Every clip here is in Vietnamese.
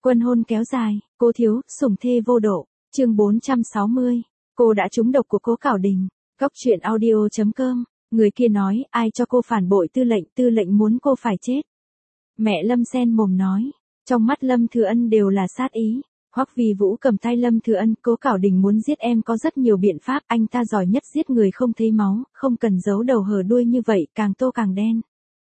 Quân hôn kéo dài, Cố thiếu, sủng thê vô độ, chương 460. Cô đã trúng độc của Cố Cảo Đình. Góc truyện audio.com. Người kia nói, ai cho cô phản bội tư lệnh muốn cô phải chết. Mẹ Lâm sen mồm nói, trong mắt Lâm Thừa Ân đều là sát ý. Hoắc Vi Vũ cầm tay Lâm Thừa Ân, Cố Cảo Đình muốn giết em có rất nhiều biện pháp, anh ta giỏi nhất giết người không thấy máu, không cần giấu đầu hở đuôi như vậy, càng tô càng đen.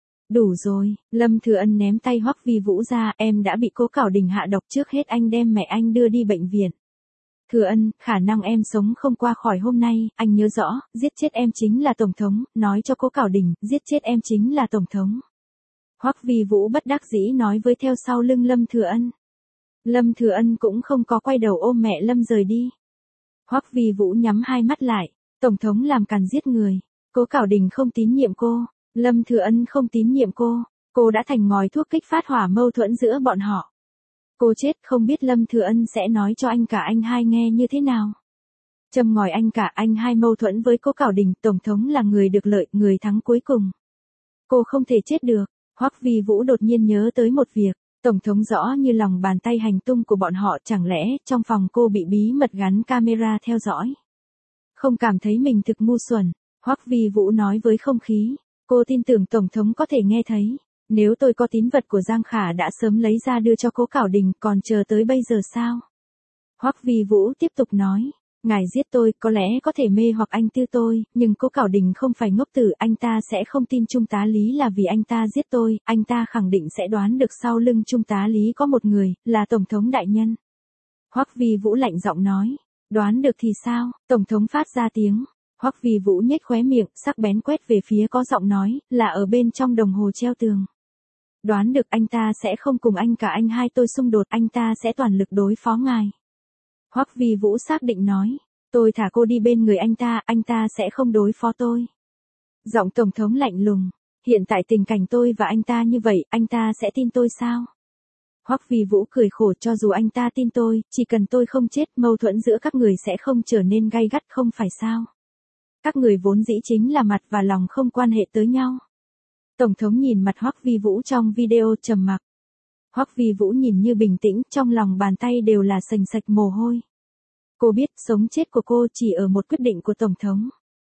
Đủ rồi, Lâm Thừa Ân ném tay Hoắc Vi Vũ ra, em đã bị Cố Cảo Đình hạ độc, trước hết anh đem mẹ anh đưa đi bệnh viện. Thừa Ân, khả năng em sống không qua khỏi hôm nay, anh nhớ rõ, giết chết em chính là Tổng thống, nói cho Cố Cảo Đình, giết chết em chính là Tổng thống. Hoắc Vi Vũ bất đắc dĩ nói với theo sau lưng Lâm Thừa Ân. Lâm Thừa Ân cũng không có quay đầu ôm mẹ Lâm rời đi. Hoắc Vi Vũ nhắm hai mắt lại, Tổng thống làm càn giết người, Cố Cảo Đình không tín nhiệm cô, Lâm Thừa Ân không tín nhiệm cô đã thành ngòi thuốc kích phát hỏa mâu thuẫn giữa bọn họ. Cô chết không biết Lâm Thừa Ân sẽ nói cho anh cả anh hai nghe như thế nào. Châm ngòi anh cả anh hai mâu thuẫn với Cố Cảo Đình, Tổng thống là người được lợi, người thắng cuối cùng. Cô không thể chết được. Hoắc Vi Vũ đột nhiên nhớ tới một việc, Tổng thống rõ như lòng bàn tay hành tung của bọn họ, chẳng lẽ trong phòng cô bị bí mật gắn camera theo dõi. Không cảm thấy mình thực ngu xuẩn, Hoắc Vi Vũ nói với không khí, cô tin tưởng Tổng thống có thể nghe thấy. Nếu tôi có tín vật của Giang Khả đã sớm lấy ra đưa cho Cố Cảo Đình, còn chờ tới bây giờ sao? Hoắc Vi Vũ tiếp tục nói, ngài giết tôi, có lẽ có thể mê hoặc anh Tư tôi, nhưng Cố Cảo Đình không phải ngốc tử, anh ta sẽ không tin Trung tá Lý là vì anh ta giết tôi, anh ta khẳng định sẽ đoán được sau lưng Trung tá Lý có một người, là Tổng thống đại nhân. Hoắc Vi Vũ lạnh giọng nói, đoán được thì sao? Tổng thống phát ra tiếng. Hoắc Vi Vũ nhếch khóe miệng, sắc bén quét về phía có giọng nói, là ở bên trong đồng hồ treo tường. Đoán được anh ta sẽ không cùng anh cả anh hai tôi xung đột, anh ta sẽ toàn lực đối phó ngài. Hoắc Vi Vũ xác định nói, tôi thả cô đi bên người anh ta sẽ không đối phó tôi. Giọng Tổng thống lạnh lùng, hiện tại tình cảnh tôi và anh ta như vậy, anh ta sẽ tin tôi sao? Hoắc Vi Vũ cười khổ, cho dù anh ta tin tôi, chỉ cần tôi không chết, mâu thuẫn giữa các người sẽ không trở nên gay gắt, không phải sao? Các người vốn dĩ chính là mặt và lòng không quan hệ tới nhau. Tổng thống nhìn mặt Hoắc Vi Vũ trong video trầm mặc. Hoắc Vi Vũ nhìn như bình tĩnh, trong lòng bàn tay đều là sành sạch mồ hôi. Cô biết sống chết của cô chỉ ở một quyết định của Tổng thống.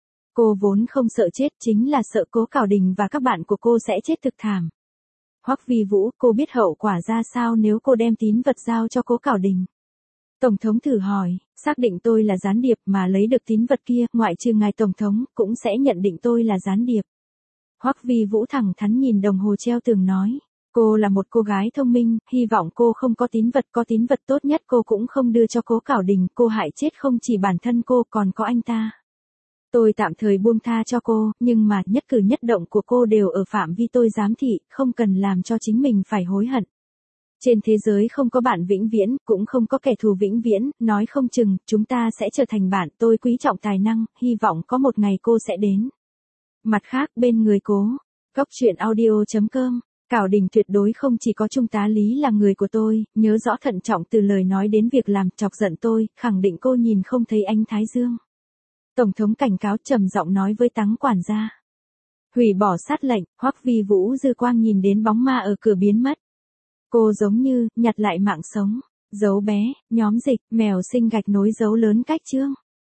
Cô vốn không sợ chết, chính là sợ Cố Cảo Đình và các bạn của cô sẽ chết thực thảm. Hoắc Vi Vũ, cô biết hậu quả ra sao nếu cô đem tín vật giao cho Cố Cảo Đình? Tổng thống thử hỏi, xác định tôi là gián điệp mà lấy được tín vật kia, ngoại trừ ngài Tổng thống, cũng sẽ nhận định tôi là gián điệp. Hoắc Vi Vũ thẳng thắn nhìn đồng hồ treo tường nói, cô là một cô gái thông minh, hy vọng cô không có tín vật tốt nhất cô cũng không đưa cho Cố Cảo Đình, cô hại chết không chỉ bản thân cô còn có anh ta. Tôi tạm thời buông tha cho cô, nhưng mà nhất cử nhất động của cô đều ở phạm vi tôi giám thị, không cần làm cho chính mình phải hối hận. Trên thế giới không có bạn vĩnh viễn, cũng không có kẻ thù vĩnh viễn, nói không chừng, chúng ta sẽ trở thành bạn, tôi quý trọng tài năng, hy vọng có một ngày cô sẽ đến. Mặt khác, bên người Cố, góc truyện audio.com, Cảo Đình tuyệt đối không chỉ có Trung tá Lý là người của tôi, nhớ rõ thận trọng từ lời nói đến việc làm, chọc giận tôi, khẳng định cô nhìn không thấy ánh thái dương. Tổng thống cảnh cáo trầm giọng nói với Tắng quản gia. Hủy bỏ sát lệnh, Hoắc Vi Vũ dư quang nhìn đến bóng ma ở cửa biến mất. Cô giống như, nhặt lại mạng sống, dấu bé, nhóm dịch, mèo sinh gạch nối dấu lớn cách chương.